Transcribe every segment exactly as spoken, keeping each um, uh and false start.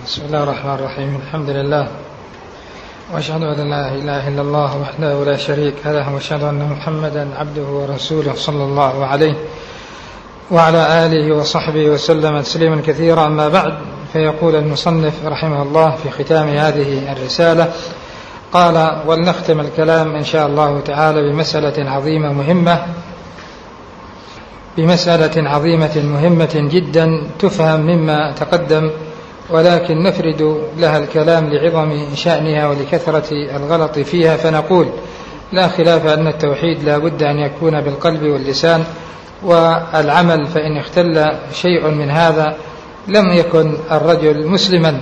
بسم الله الرحمن الرحيم. الحمد لله وأشهد أن لا إله إلا الله وحده لا شريك له وأشهد أن محمدا عبده ورسوله صلى الله عليه وعلى آله وصحبه وسلم تسليما كثيرا. أما بعد، فيقول المصنف رحمه الله في ختام هذه الرسالة قال: ولنختم الكلام إن شاء الله تعالى بمسألة عظيمة مهمة بمسألة عظيمة مهمة جدا تفهم مما تقدم، ولكن نفرد لها الكلام لعظم شأنها ولكثرة الغلط فيها. فنقول: لا خلاف أن التوحيد لا بد أن يكون بالقلب واللسان والعمل، فإن اختل شيء من هذا لم يكن الرجل مسلما.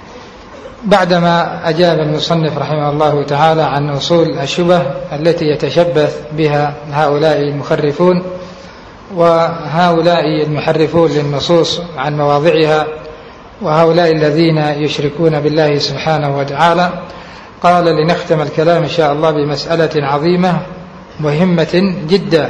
بعدما أجاب المصنف رحمه الله تعالى عن أصول الشبه التي يتشبث بها هؤلاء المخرفون وهؤلاء المحرفون للنصوص عن مواضعها وهؤلاء الذين يشركون بالله سبحانه وتعالى، قال: لنختم الكلام إن شاء الله بمسألة عظيمة مهمة جدا.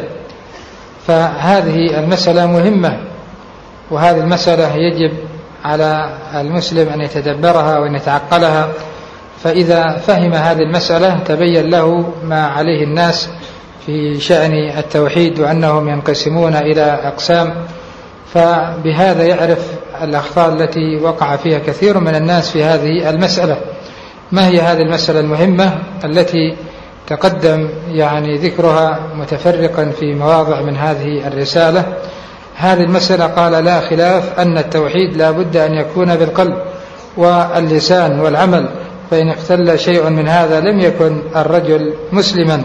فهذه المسألة مهمة، وهذه المسألة يجب على المسلم أن يتدبرها وأن يتعقلها، فإذا فهم هذه المسألة تبين له ما عليه الناس في شأن التوحيد وأنهم ينقسمون إلى أقسام، فبهذا يعرف الأخطاء التي وقع فيها كثير من الناس في هذه المسألة. ما هي هذه المسألة المهمة التي تقدم يعني ذكرها متفرقا في مواضع من هذه الرسالة؟ هذه المسألة قال: لا خلاف أن التوحيد لا بد أن يكون بالقلب واللسان والعمل، فإن اختل شيء من هذا لم يكن الرجل مسلما.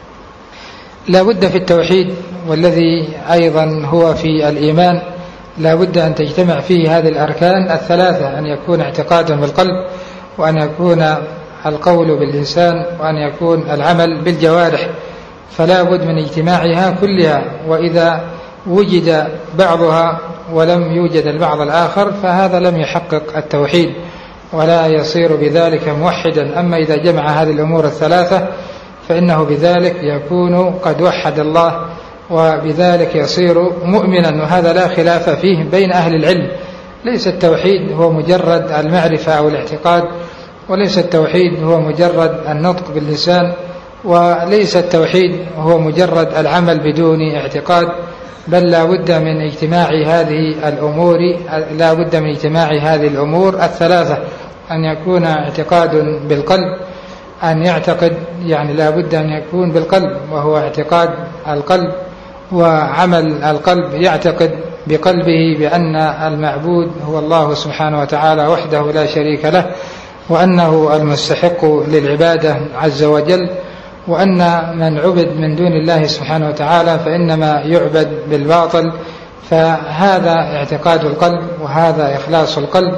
لا بد في التوحيد، والذي أيضا هو في الإيمان، لا بد أن تجتمع فيه هذه الأركان الثلاثة: أن يكون اعتقاد بالقلب، وأن يكون القول باللسان، وأن يكون العمل بالجوارح. فلا بد من اجتماعها كلها، وإذا وجد بعضها ولم يوجد البعض الآخر فهذا لم يحقق التوحيد ولا يصير بذلك موحدا. أما إذا جمع هذه الأمور الثلاثة فإنه بذلك يكون قد وحد الله، وبذلك يصير مؤمنا، وهذا لا خلاف فيه بين أهل العلم. ليس التوحيد هو مجرد المعرفة أو الاعتقاد، وليس التوحيد هو مجرد النطق باللسان، وليس التوحيد هو مجرد العمل بدون اعتقاد، بل لا بد من اجتماع هذه الأمور لا بد من اجتماع هذه الأمور الثلاثة: أن يكون اعتقاد بالقلب، أن يعتقد يعني لا بد أن يكون بالقلب وهو اعتقاد القلب، وعمل القلب يعتقد بقلبه بأن المعبود هو الله سبحانه وتعالى وحده لا شريك له، وأنه المستحق للعبادة عز وجل، وأن من عبد من دون الله سبحانه وتعالى فإنما يعبد بالباطل. فهذا اعتقاد القلب، وهذا إخلاص القلب،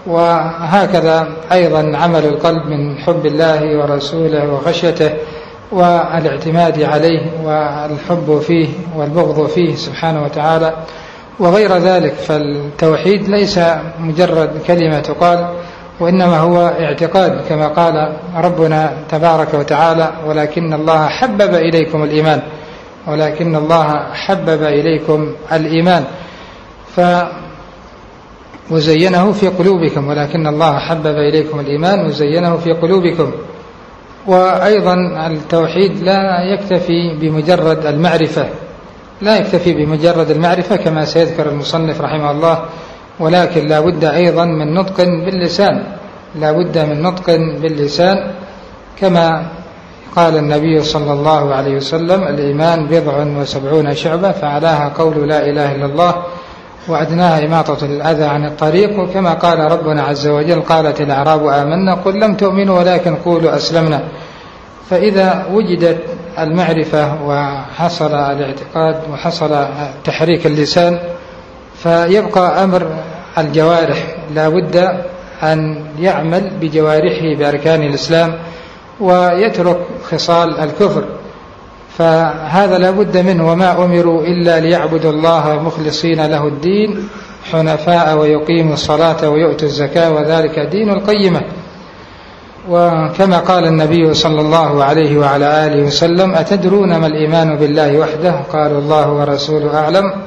وهكذا أيضا عمل القلب من حب الله ورسوله وخشيته والاعتماد عليه والحب فيه والبغض فيه سبحانه وتعالى وغير ذلك. فالتوحيد ليس مجرد كلمة تقال، وإنما هو اعتقاد، كما قال ربنا تبارك وتعالى: ولكن الله حبب إليكم الإيمان ولكن الله حبب إليكم الإيمان ف وزينه في قلوبكم ولكن الله حبب إليكم الإيمان وزينه في قلوبكم. وأيضا التوحيد لا يكتفي بمجرد المعرفة لا يكتفي بمجرد المعرفة كما سيذكر المصنف رحمه الله، ولكن لا بد أيضا من نطق باللسان لا بد من نطق باللسان كما قال النبي صلى الله عليه وسلم: الإيمان بضع وسبعون شعبة، فعلاها قول لا إله إلا الله، وأدناها إماطة الأذى عن الطريق. وكما قال ربنا عز وجل: قالت الأعراب آمنا قل لم تؤمنوا ولكن قولوا أسلمنا. فإذا وجدت المعرفة وحصل الاعتقاد وحصل تحريك اللسان فيبقى أمر الجوارح، لا بد أن يعمل بجوارحه بأركان الإسلام ويترك خصال الكفر، فهذا لا بد منه. وما أمروا إلا ليعبدوا الله مخلصين له الدين حنفاء ويقيموا الصلاة ويؤتوا الزكاة وذلك دين القيمة. وكما قال النبي صلى الله عليه وعلى آله وسلم: أتدرون ما الإيمان بالله وحده؟ قالوا الله ورسوله أعلم.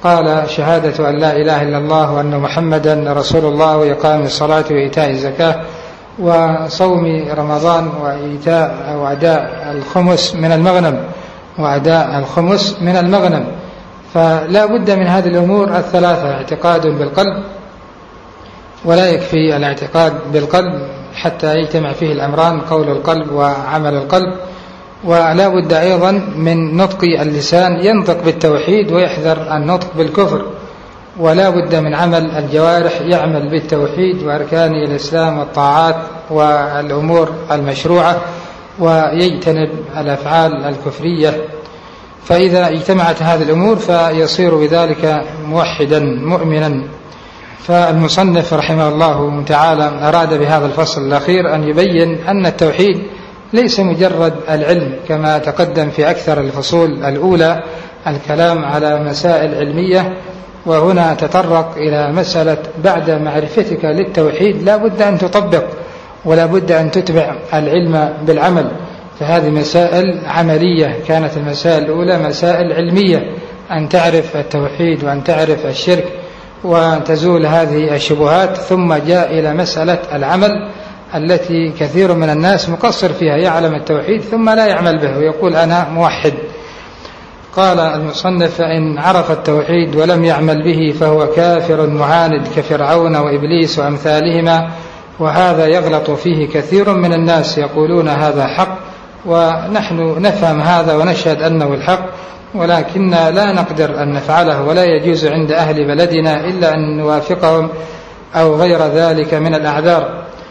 قال شهادة أن لا إله إلا الله وأن محمدا رسول الله وإقام الصلاة وإيتاء الزكاة وصوم رمضان وإيتاء وأداء الخمس من المغنم وأداء الخمس من المغنم. فلا بد من هذه الأمور الثلاثة: اعتقاد بالقلب، ولا يكفي الاعتقاد بالقلب حتى يجتمع فيه الأمران، قول القلب وعمل القلب، ولا بد أيضا من نطق اللسان ينطق بالتوحيد ويحذر النطق بالكفر، ولا بد من عمل الجوارح يعمل بالتوحيد وأركان الإسلام والطاعات والأمور المشروعة ويجتنب الأفعال الكفرية. فإذا اجتمعت هذه الأمور فيصير بذلك موحدا مؤمنا. فالمصنف رحمه الله تعالى أراد بهذا الفصل الأخير أن يبين أن التوحيد ليس مجرد العلم كما تقدم في أكثر الفصول الأولى الكلام على مسائل علمية، وهنا تطرق إلى مسألة بعد معرفتك للتوحيد لا بد أن تطبق ولا بد أن تتبع العلم بالعمل. فهذه مسائل عملية، كانت المسائل الأولى مسائل علمية، أن تعرف التوحيد وأن تعرف الشرك وتزول هذه الشبهات، ثم جاء إلى مسألة العمل التي كثير من الناس مقصر فيها، يعلم التوحيد ثم لا يعمل به ويقول أنا موحد. قال المصنف: فإن عرف التوحيد ولم يعمل به فهو كافر معاند كفرعون وإبليس وأمثالهما، وهذا يغلط فيه كثير من الناس يقولون هذا حق، ونحن نفهم هذا ونشهد أنه الحق، ولكننا لا نقدر أن نفعله، ولا يجوز عند أهل بلدنا إلا أن نوافقهم أو غير ذلك من الأعذار.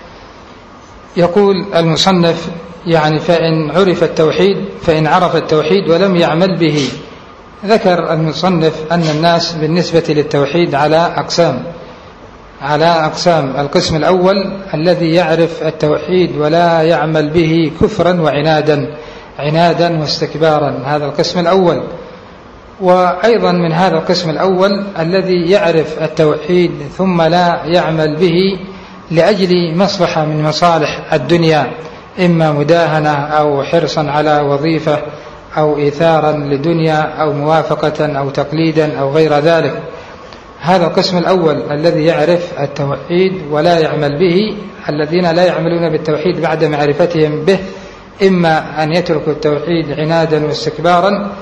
يقول المصنف: يعني فإن عرف التوحيد فإن عرف التوحيد ولم يعمل به. ذكر المصنف أن الناس بالنسبة للتوحيد على أقسام على أقسام القسم الأول الذي يعرف التوحيد ولا يعمل به كفرا وعنادا عنادا واستكبارا، هذا القسم الأول. وأيضا من هذا القسم الأول الذي يعرف التوحيد ثم لا يعمل به لأجل مصلحة من مصالح الدنيا، إما مداهنة أو حرصا على وظيفة أو إيثارا لدنيا أو موافقة أو تقليدا أو غير ذلك. هذا القسم الأول الذي يعرف التوحيد ولا يعمل به، الذين لا يعملون بالتوحيد بعد معرفتهم به، إما أن يتركوا التوحيد عنادا واستكبارا،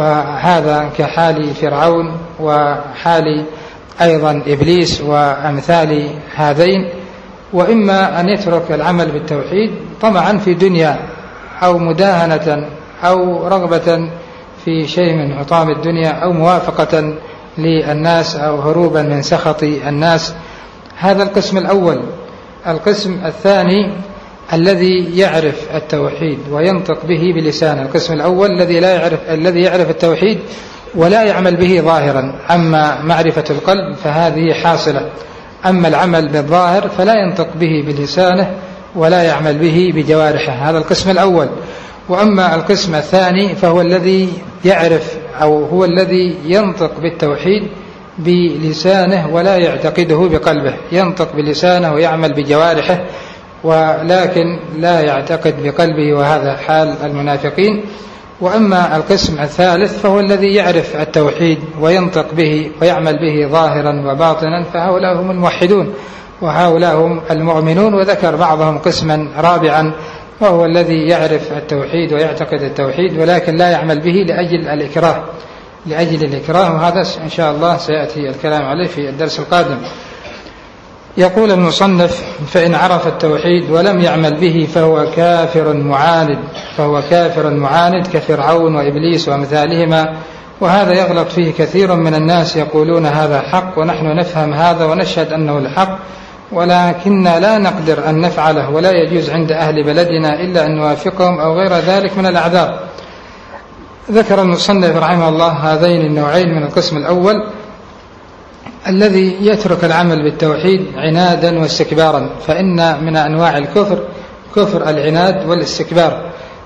وهذا كحال فرعون وحال أيضا إبليس وأمثال هذين، وإما أن يترك العمل بالتوحيد طمعا في دنيا أو مداهنة أو رغبة في شيء من حطام الدنيا أو موافقة للناس أو هروبا من سخط الناس. هذا القسم الأول. القسم الثاني الذي يعرف التوحيد وينطق به بلسانه. القسم الأول الذي لا يعرف الذي يعرف التوحيد ولا يعمل به ظاهرا، أما معرفة القلب فهذه حاصلة، أما العمل بالظاهر فلا ينطق به بلسانه ولا يعمل به بجوارحه. هذا القسم الأول. وأما القسم الثاني فهو الذي يعرف أو هو الذي ينطق بالتوحيد بلسانه ولا يعتقده بقلبه، ينطق بلسانه ويعمل بجوارحه ولكن لا يعتقد بقلبه، وهذا حال المنافقين. وأما القسم الثالث فهو الذي يعرف التوحيد وينطق به ويعمل به ظاهرا وباطنا، فهؤلاء هم الموحدون وهؤلاء هم المؤمنون. وذكر بعضهم قسما رابعا وهو الذي يعرف التوحيد ويعتقد التوحيد ولكن لا يعمل به لأجل الإكراه لأجل الإكراه وهذا إن شاء الله سيأتي الكلام عليه في الدرس القادم. يقول المصنف: فإن عرف التوحيد ولم يعمل به فهو كافر معاند فهو كافر معاند كفرعون وإبليس وأمثالهما، وهذا يغلط فيه كثير من الناس يقولون هذا حق، ونحن نفهم هذا ونشهد أنه الحق، ولكننا لا نقدر أن نفعله، ولا يجوز عند أهل بلدنا إلا أن نوافقهم أو غير ذلك من الأعذار. ذكر المصنف رحمه الله هذين النوعين من القسم الأول: الذي يترك العمل بالتوحيد عنادا واستكبارا، فإن من أنواع الكفر كفر العناد والاستكبار.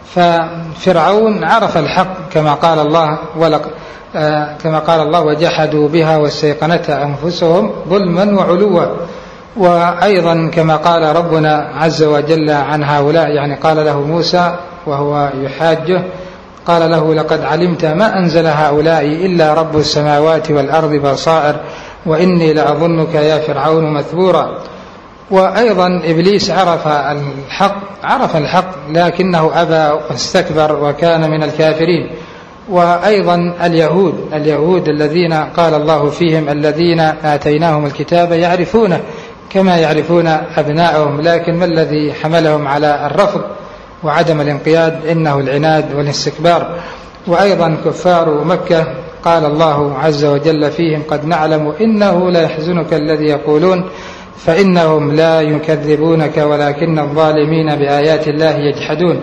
ففرعون عرف الحق كما قال الله ولق آه كما قال الله: وجحدوا بها واستيقنتها أنفسهم ظلما وعلوا. وأيضا كما قال ربنا عز وجل عن هؤلاء، يعني قال له موسى وهو يحاجه: قال له لقد علمت ما أنزل هؤلاء إلا رب السماوات والأرض بصائر وإني لأظنك يا فرعون مثبورا. وأيضا إبليس عرف الحق عرف الحق لكنه أبى واستكبر وكان من الكافرين. وأيضا اليهود اليهود الذين قال الله فيهم الذين آتيناهم الكتاب يعرفونه كما يعرفون أبناءهم، لكن ما الذي حملهم على الرفض وعدم الانقياد؟ إنه العناد والاستكبار. وأيضا كفار مكة قال الله عز وجل فيهم قد نعلم إنه لا يحزنك الذي يقولون فإنهم لا يكذبونك ولكن الظالمين بآيات الله يجحدون.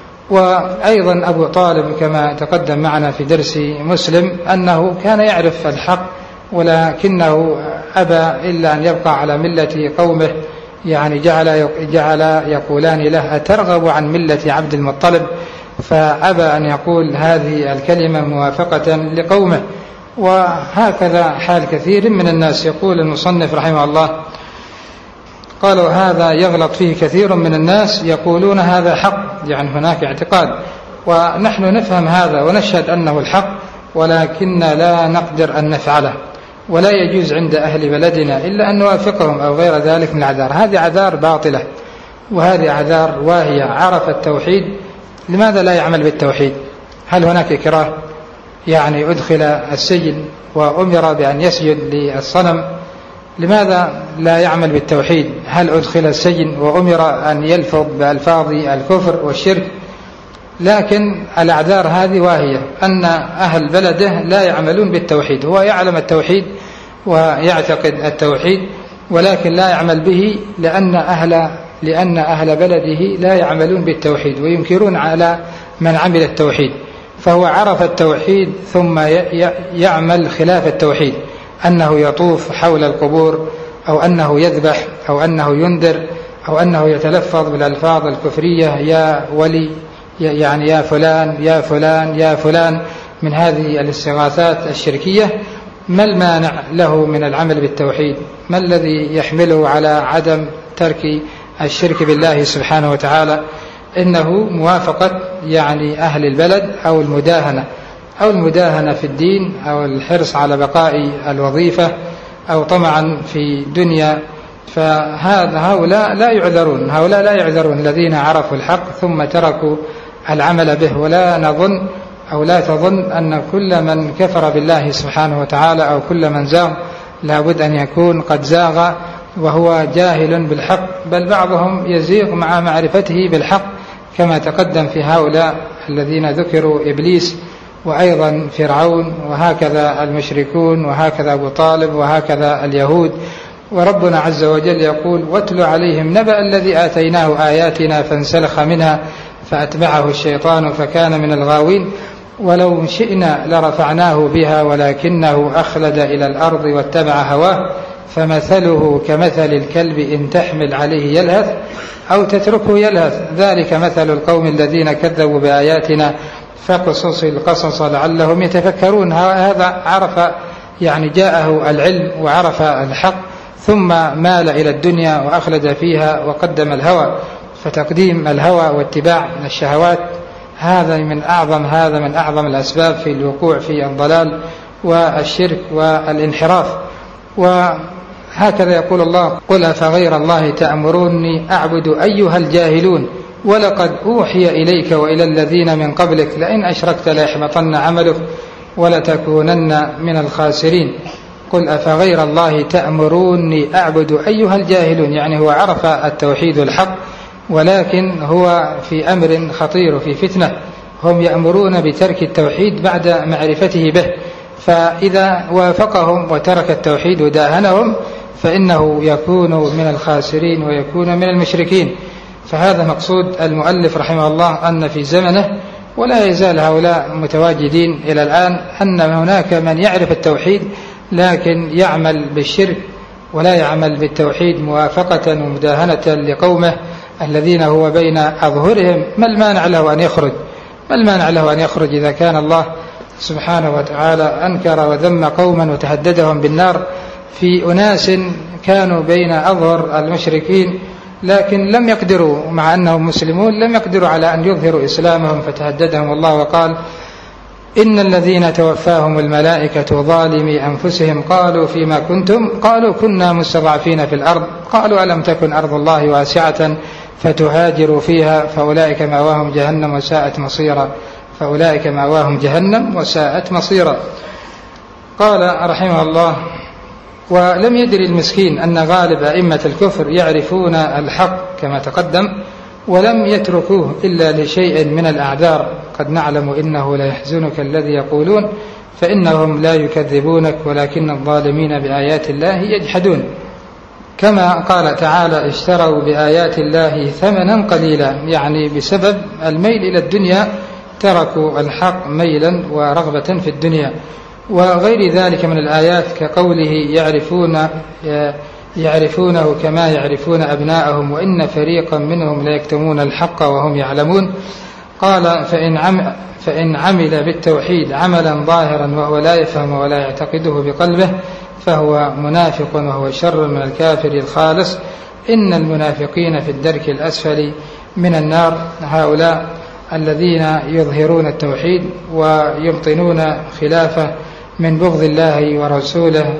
وأيضا أبو طالب كما تقدم معنا في درس مسلم أنه كان يعرف الحق ولكنه أبى إلا أن يبقى على ملة قومه، يعني جعل, جعل يقولان له أترغب عن ملة عبد المطلب، فأبى أن يقول هذه الكلمة موافقة لقومه. وهكذا حال كثير من الناس. يقول المصنف رحمه الله قالوا هذا يغلط فيه كثير من الناس يقولون هذا حق، يعني هناك اعتقاد ونحن نفهم هذا ونشهد أنه الحق ولكن لا نقدر أن نفعله، ولا يجوز عند أهل بلدنا إلا أن نوافقهم أو غير ذلك من الأعذار. هذه أعذار باطلة وهذه أعذار واهية. عرف التوحيد لماذا لا يعمل بالتوحيد؟ هل هناك إكراه؟ يعني أدخل السجن وأمر بأن يسجد للصنم، لماذا لا يعمل بالتوحيد؟ هل أدخل السجن وأمر أن يلفظ بألفاظ الكفر والشرك؟ لكن الأعذار هذه واهية، أن أهل بلده لا يعملون بالتوحيد. هو يعلم التوحيد ويعتقد التوحيد ولكن لا يعمل به لأن أهل, لأن أهل بلده لا يعملون بالتوحيد وينكرون على من عمل التوحيد. فهو عرف التوحيد ثم يعمل خلاف التوحيد، أنه يطوف حول القبور أو أنه يذبح أو أنه ينذر أو أنه يتلفظ بالألفاظ الكفرية يا ولي، يعني يا فلان يا فلان يا فلان، من هذه الاستغاثات الشركية. ما المانع له من العمل بالتوحيد؟ ما الذي يحمله على عدم ترك الشرك بالله سبحانه وتعالى؟ إنه موافقة يعني أهل البلد أو المداهنة أو المداهنة في الدين أو الحرص على بقاء الوظيفة أو طمعا في دنيا. فهذا هؤلاء لا يعذرون هؤلاء لا يعذرون الذين عرفوا الحق ثم تركوا العمل به. ولا نظن أو لا تظن أن كل من كفر بالله سبحانه وتعالى أو كل من زاغ لابد أن يكون قد زاغ وهو جاهل بالحق، بل بعضهم يزيغ مع معرفته بالحق كما تقدم في هؤلاء الذين ذكروا إبليس وأيضا فرعون وهكذا المشركون وهكذا أبو طالب وهكذا اليهود. وربنا عز وجل يقول واتل عليهم نبأ الذي آتيناه آياتنا فانسلخ منها فأتبعه الشيطان فكان من الغاوين ولو شئنا لرفعناه بها ولكنه أخلد إلى الأرض واتبع هواه فمثله كمثل الكلب إن تحمل عليه يلهث أو تتركه يلهث ذلك مثل القوم الذين كذبوا بآياتنا فقصص القصص لعلهم يتفكرون. هذا عرف يعني جاءه العلم وعرف الحق ثم مال إلى الدنيا وأخلد فيها وقدم الهوى. فتقديم الهوى واتباع الشهوات هذا من أعظم هذا من أعظم الأسباب في الوقوع في الضلال والشرك والانحراف. وهكذا يقول الله قل أفغير الله تأمروني أعبد أيها الجاهلون ولقد أوحي إليك وإلى الذين من قبلك لئن أشركت ليحبطن عملك ولتكونن من الخاسرين. قل أفغير الله تأمروني أعبد أيها الجاهلون، يعني هو عرف التوحيد الحق ولكن هو في أمر خطير وفي فتنة. هم يأمرون بترك التوحيد بعد معرفته به، فإذا وافقهم وترك التوحيد وداهنهم فإنه يكون من الخاسرين ويكون من المشركين. فهذا مقصود المؤلف رحمه الله أن في زمنه ولا يزال هؤلاء متواجدين إلى الآن أن هناك من يعرف التوحيد لكن يعمل بالشرك ولا يعمل بالتوحيد موافقة ومداهنة لقومه الذين هو بين أظهرهم. ما المانع له أن يخرج ما المانع له أن يخرج إذا كان الله سبحانه وتعالى أنكر وذم قوما وتهددهم بالنار في أناس كانوا بين أظهر المشركين لكن لم يقدروا مع أنهم مسلمون لم يقدروا على أن يظهروا إسلامهم، فتهددهم الله وقال: إن الذين توفاهم الملائكة ظالمي أنفسهم قالوا فيما كنتم؟ قالوا كنا مستضعفين في الأرض. قالوا ألم تكن أرض الله واسعة فتهاجروا فيها فأولئك مأواهم جهنم وساءت مصيرا فأولئك مأواهم جهنم وساءت مصيرا. قال رحمه الله: ولم يدري المسكين أن غالب أئمة الكفر يعرفون الحق كما تقدم، ولم يتركوه إلا لشيء من الأعذار. قد نعلم إنه لا يحزنك الذي يقولون فإنهم لا يكذبونك ولكن الظالمين بآيات الله يجحدون. كما قال تعالى: اشتروا بآيات الله ثمنا قليلا، يعني بسبب الميل إلى الدنيا تركوا الحق ميلا ورغبة في الدنيا. وغير ذلك من الآيات كقوله: يعرفون يعرفونه كما يعرفون أبناءهم وإن فريقا منهم لا يكتمون الحق وهم يعلمون. قال: فإن عم فإن عمل بالتوحيد عملا ظاهرا وهو لا يفهم ولا يعتقده بقلبه فهو منافق وهو شر من الكافر الخالص. إن المنافقين في الدرك الأسفل من النار. هؤلاء الذين يظهرون التوحيد ويبطنون خلافه من بغض الله ورسوله،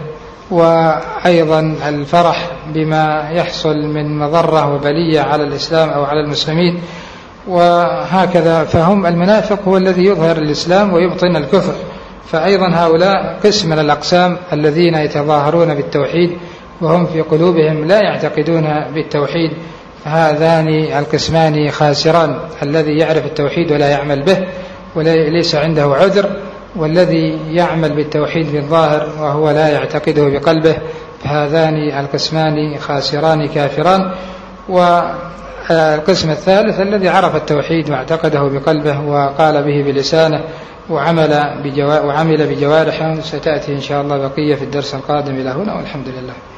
وأيضا الفرح بما يحصل من مضرة وبلية على الإسلام أو على المسلمين، وهكذا. فهم المنافق هو الذي يظهر الإسلام ويبطن الكفر. فأيضا هؤلاء قسم من الأقسام الذين يتظاهرون بالتوحيد وهم في قلوبهم لا يعتقدون بالتوحيد. هذان القسمان خاسران: الذي يعرف التوحيد ولا يعمل به وليس عنده عذر، والذي يعمل بالتوحيد بالظاهر وهو لا يعتقده بقلبه. فهذان القسمان خاسران كافران. والقسم الثالث الذي عرف التوحيد واعتقده بقلبه وقال به بلسانه وعمل بجوارحه. ستأتي إن شاء الله بقية في الدرس القادم. إلى هنا والحمد لله.